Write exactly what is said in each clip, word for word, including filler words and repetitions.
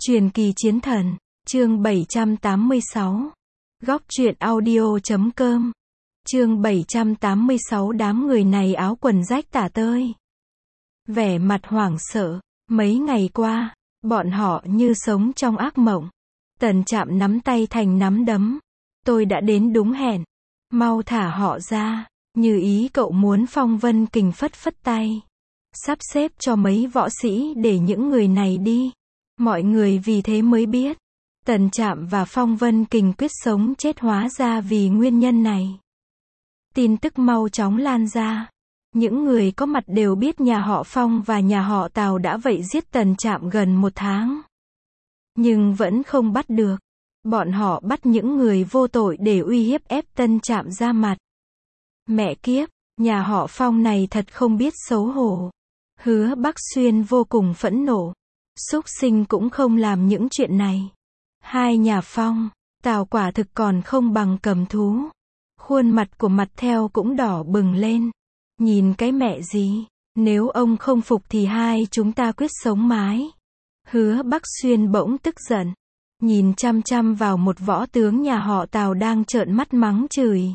Truyền kỳ chiến thần, chương bảy trăm tám mươi sáu. Góc truyện audio chấm com. Chương bảy trăm tám mươi sáu. Đám người này áo quần rách tả tơi. Vẻ mặt hoảng sợ, mấy ngày qua, bọn họ như sống trong ác mộng. Tần Trạm nắm tay thành nắm đấm. Tôi đã đến đúng hẹn. Mau thả họ ra, như ý cậu muốn. Phong Vân Kình phất phất tay. Sắp xếp cho mấy võ sĩ để những người này đi. Mọi người vì thế mới biết. Tần Trạm và Phong Vân Kình quyết sống chết hóa ra vì nguyên nhân này. Tin tức mau chóng lan ra. Những người có mặt đều biết nhà họ Phong và nhà họ Tào đã vậy giết Tần Trạm gần một tháng. Nhưng vẫn không bắt được. Bọn họ bắt những người vô tội để uy hiếp ép Tần Trạm ra mặt. Mẹ kiếp, nhà họ Phong này thật không biết xấu hổ. Hứa Bắc Xuyên vô cùng phẫn nộ. Súc sinh cũng không làm những chuyện này. Hai nhà Phong, Tào quả thực còn không bằng cầm thú. Khuôn mặt của Mặt Theo cũng đỏ bừng lên. Nhìn cái mẹ gì, nếu ông không phục thì hai chúng ta quyết sống mái. Hứa Bắc Xuyên bỗng tức giận. Nhìn chăm chăm vào một võ tướng nhà họ Tào đang trợn mắt mắng chửi.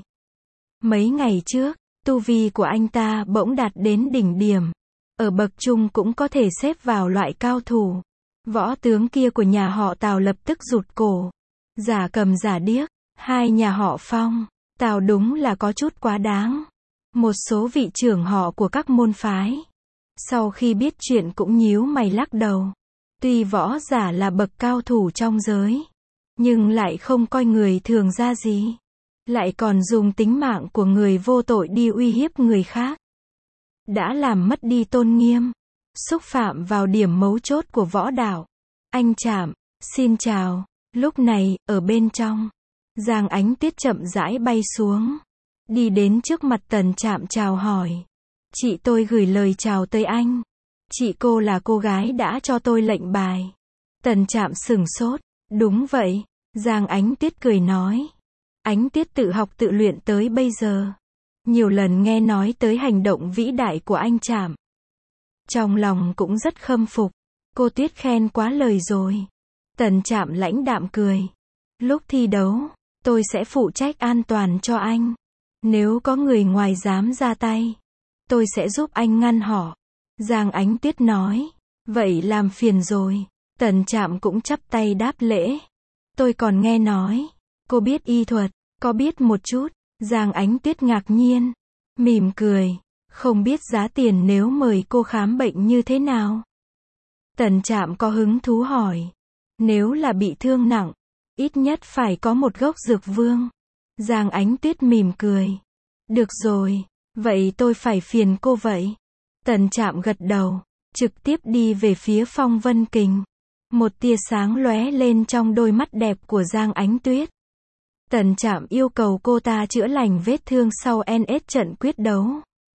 Mấy ngày trước, tu vi của anh ta bỗng đạt đến đỉnh điểm. Ở bậc trung cũng có thể xếp vào loại cao thủ. Võ tướng kia của nhà họ Tào lập tức rụt cổ. Giả cầm giả điếc. Hai nhà họ Phong, Tào đúng là có chút quá đáng. Một số vị trưởng họ của các môn phái, sau khi biết chuyện cũng nhíu mày lắc đầu. Tuy võ giả là bậc cao thủ trong giới, nhưng lại không coi người thường ra gì. Lại còn dùng tính mạng của người vô tội đi uy hiếp người khác. Đã làm mất đi tôn nghiêm, xúc phạm vào điểm mấu chốt của võ đạo. Anh Trạm, xin chào. Lúc này, ở bên trong, Giang Ánh Tuyết chậm rãi bay xuống. Đi đến trước mặt Tần Trạm chào hỏi. Chị tôi gửi lời chào tới anh. Chị cô là cô gái đã cho tôi lệnh bài. Tần Trạm sửng sốt. Đúng vậy, Giang Ánh Tuyết cười nói. Ánh Tuyết tự học tự luyện tới bây giờ. Nhiều lần nghe nói tới hành động vĩ đại của anh Trạm. Trong lòng cũng rất khâm phục. Cô Tuyết khen quá lời rồi. Tần Trạm lãnh đạm cười. Lúc thi đấu, tôi sẽ phụ trách an toàn cho anh. Nếu có người ngoài dám ra tay, tôi sẽ giúp anh ngăn họ. Giang Ánh Tuyết nói. Vậy làm phiền rồi. Tần Trạm cũng chắp tay đáp lễ. Tôi còn nghe nói, cô biết y thuật. Có biết một chút. Giang Ánh Tuyết ngạc nhiên. Mỉm cười. Không biết giá tiền nếu mời cô khám bệnh như thế nào? Tần Trạm có hứng thú hỏi. Nếu là bị thương nặng, ít nhất phải có một gốc dược vương. Giang Ánh Tuyết mỉm cười. Được rồi, vậy tôi phải phiền cô vậy. Tần Trạm gật đầu, trực tiếp đi về phía Phong Vân Kình. Một tia sáng lóe lên trong đôi mắt đẹp của Giang Ánh Tuyết. Tần Trạm yêu cầu cô ta chữa lành vết thương sau en ét trận quyết đấu.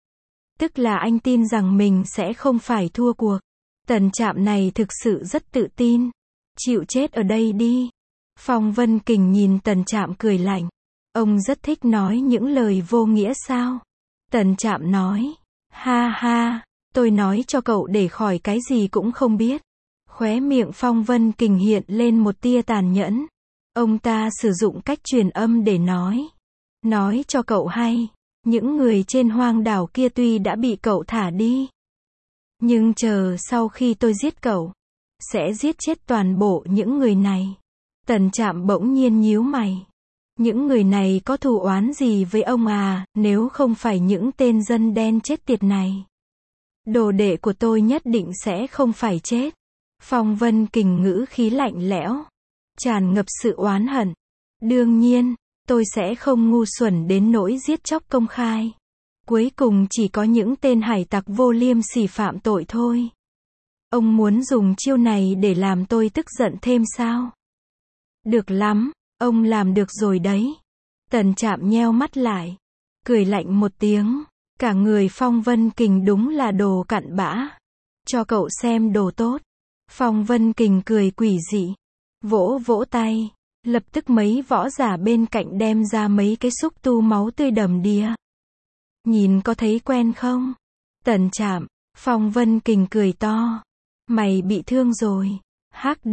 Tức là anh tin rằng mình sẽ không phải thua cuộc. Tần Trạm này thực sự rất tự tin. Chịu chết ở đây đi. Phong Vân Kình nhìn Tần Trạm cười lạnh. Ông rất thích nói những lời vô nghĩa sao? Tần Trạm nói. Ha ha, tôi nói cho cậu để khỏi cái gì cũng không biết. Khóe miệng Phong Vân Kình hiện lên một tia tàn nhẫn. Ông ta sử dụng cách truyền âm để nói. Nói cho cậu hay. Những người trên hoang đảo kia tuy đã bị cậu thả đi, nhưng chờ sau khi tôi giết cậu, sẽ giết chết toàn bộ những người này. Tần Trạm bỗng nhiên nhíu mày. Những người này có thù oán gì với ông à, nếu không phải những tên dân đen chết tiệt này. Đồ đệ của tôi nhất định sẽ không phải chết. Phong Vân Kình ngữ khí lạnh lẽo, tràn ngập sự oán hận. Đương nhiên, tôi sẽ không ngu xuẩn đến nỗi giết chóc công khai. Cuối cùng chỉ có những tên hải tặc vô liêm sỉ phạm tội thôi. Ông muốn dùng chiêu này để làm tôi tức giận thêm sao? Được lắm, ông làm được rồi đấy. Tần Trạm nheo mắt lại, cười lạnh một tiếng. Cả người Phong Vân Kình đúng là đồ cặn bã. Cho cậu xem đồ tốt. Phong Vân Kình cười quỷ dị, vỗ vỗ tay. Lập tức mấy võ giả bên cạnh đem ra mấy cái xúc tu máu tươi đầm đìa. Nhìn có thấy quen không? Tần Trạm. Phong Vân Kình cười to. Mày bị thương rồi. Hắc Điệp,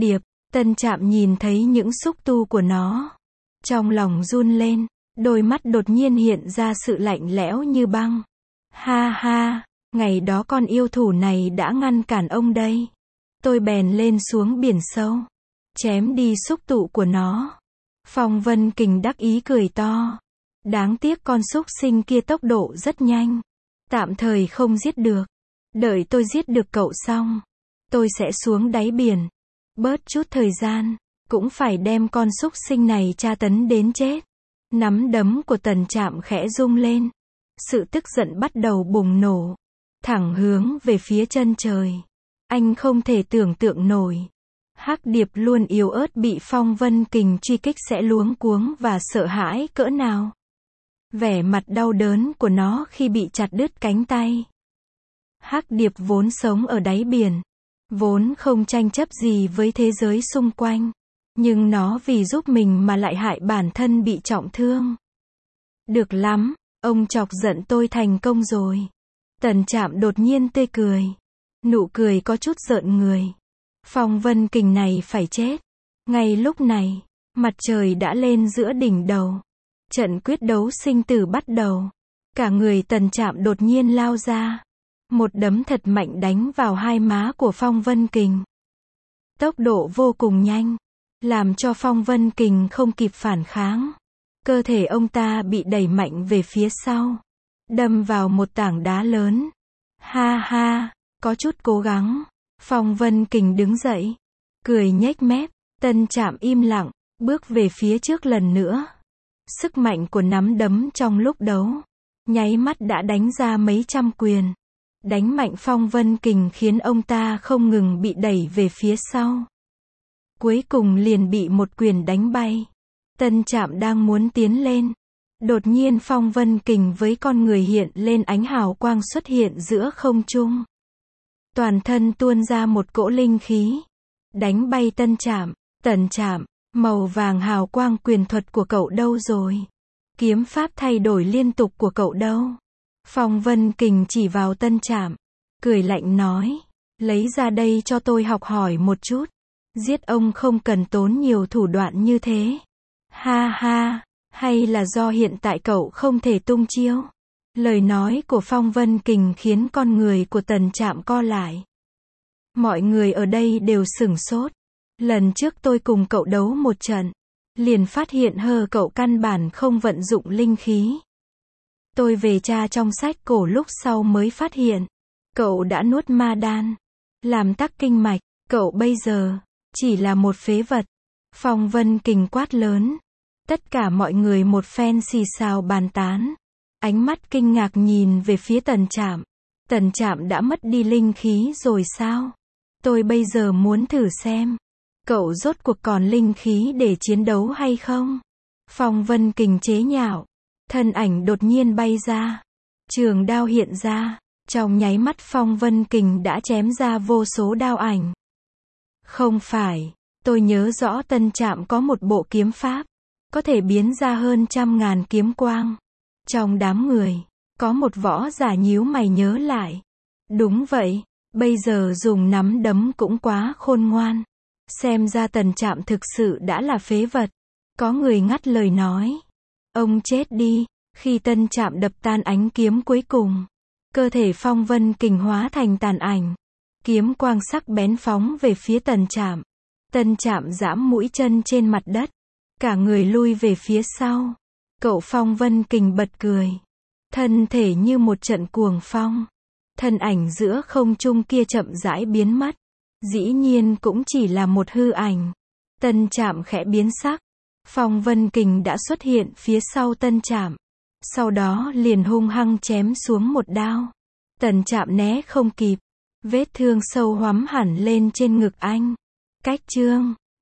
Tân Trạm nhìn thấy những xúc tu của nó. Trong lòng run lên, đôi mắt đột nhiên hiện ra sự lạnh lẽo như băng. Ha ha, ngày đó con yêu thủ này đã ngăn cản ông đây. Tôi bèn lên xuống biển sâu, chém đi xúc tu của nó. Phong Vân Kình đắc ý cười to. Đáng tiếc con xúc sinh kia tốc độ rất nhanh. Tạm thời không giết được. Đợi tôi giết được cậu xong, tôi sẽ xuống đáy biển. Bớt chút thời gian, cũng phải đem con xúc sinh này tra tấn đến chết. Nắm đấm của Tần Trạm khẽ rung lên. Sự tức giận bắt đầu bùng nổ, thẳng hướng về phía chân trời. Anh không thể tưởng tượng nổi. Hắc Điệp luôn yếu ớt bị Phong Vân Kình truy kích sẽ luống cuống và sợ hãi cỡ nào. Vẻ mặt đau đớn của nó khi bị chặt đứt cánh tay. Hắc Điệp vốn sống ở đáy biển, vốn không tranh chấp gì với thế giới xung quanh. Nhưng nó vì giúp mình mà lại hại bản thân bị trọng thương. Được lắm, ông chọc giận tôi thành công rồi. Tần Trạm đột nhiên tươi cười. Nụ cười có chút rợn người. Phong Vân Kình này phải chết. Ngay lúc này, mặt trời đã lên giữa đỉnh đầu. Trận quyết đấu sinh tử bắt đầu. Cả người Tần Trạm đột nhiên lao ra. Một đấm thật mạnh đánh vào hai má của Phong Vân Kình. Tốc độ vô cùng nhanh, làm cho Phong Vân Kình không kịp phản kháng. Cơ thể ông ta bị đẩy mạnh về phía sau, đâm vào một tảng đá lớn. Ha ha, có chút cố gắng. Phong Vân Kình đứng dậy, cười nhếch mép. Tân Trạm im lặng, bước về phía trước lần nữa. Sức mạnh của nắm đấm trong lúc đấu, nháy mắt đã đánh ra mấy trăm quyền. Đánh mạnh Phong Vân Kình khiến ông ta không ngừng bị đẩy về phía sau. Cuối cùng liền bị một quyền đánh bay. Tân Trạm đang muốn tiến lên. Đột nhiên Phong Vân Kình với con người hiện lên ánh hào quang xuất hiện giữa không trung. Toàn thân tuôn ra một cỗ linh khí. Đánh bay Tân Trạm. Tần Trạm, màu vàng hào quang quyền thuật của cậu đâu rồi? Kiếm pháp thay đổi liên tục của cậu đâu? Phong Vân Kình chỉ vào Tân Trạm, cười lạnh nói. Lấy ra đây cho tôi học hỏi một chút. Giết ông không cần tốn nhiều thủ đoạn như thế. Ha ha, hay là do hiện tại cậu không thể tung chiêu? Lời nói của Phong Vân Kình khiến con người của Tần Trạm co lại. Mọi người ở đây đều sửng sốt. Lần trước tôi cùng cậu đấu một trận, liền phát hiện hơ cậu căn bản không vận dụng linh khí. Tôi về tra trong sách cổ lúc sau mới phát hiện, cậu đã nuốt ma đan, làm tắc kinh mạch, cậu bây giờ chỉ là một phế vật. Phong Vân Kình quát lớn. Tất cả mọi người một phen xì xào bàn tán. Ánh mắt kinh ngạc nhìn về phía Tần Trạm. Tần Trạm đã mất đi linh khí rồi sao? Tôi bây giờ muốn thử xem, cậu rốt cuộc còn linh khí để chiến đấu hay không? Phong Vân Kình chế nhạo. Thân ảnh đột nhiên bay ra. Trường đao hiện ra. Trong nháy mắt Phong Vân Kình đã chém ra vô số đao ảnh. Không phải, tôi nhớ rõ Tân Trạm có một bộ kiếm pháp, có thể biến ra hơn trăm ngàn kiếm quang. Trong đám người, có một võ giả nhíu mày nhớ lại. Đúng vậy, bây giờ dùng nắm đấm cũng quá khôn ngoan. Xem ra Tần Trạm thực sự đã là phế vật. Có người ngắt lời nói. Ông chết đi. Khi Tân Trạm đập tan ánh kiếm cuối cùng, cơ thể Phong Vân Kình hóa thành tàn ảnh. Kiếm quang sắc bén phóng về phía Tần Trạm. Tần Trạm giẫm mũi chân trên mặt đất. Cả người lui về phía sau. Cậu Phong Vân Kình bật cười. Thân thể như một trận cuồng phong. Thân ảnh giữa không trung kia chậm rãi biến mất. Dĩ nhiên cũng chỉ là một hư ảnh. Tần Trạm khẽ biến sắc. Phong Vân Kình đã xuất hiện phía sau Tần Trạm. Sau đó liền hung hăng chém xuống một đao. Tần Trạm né không kịp. Vết thương sâu hoắm hẳn lên trên ngực anh. Cách chương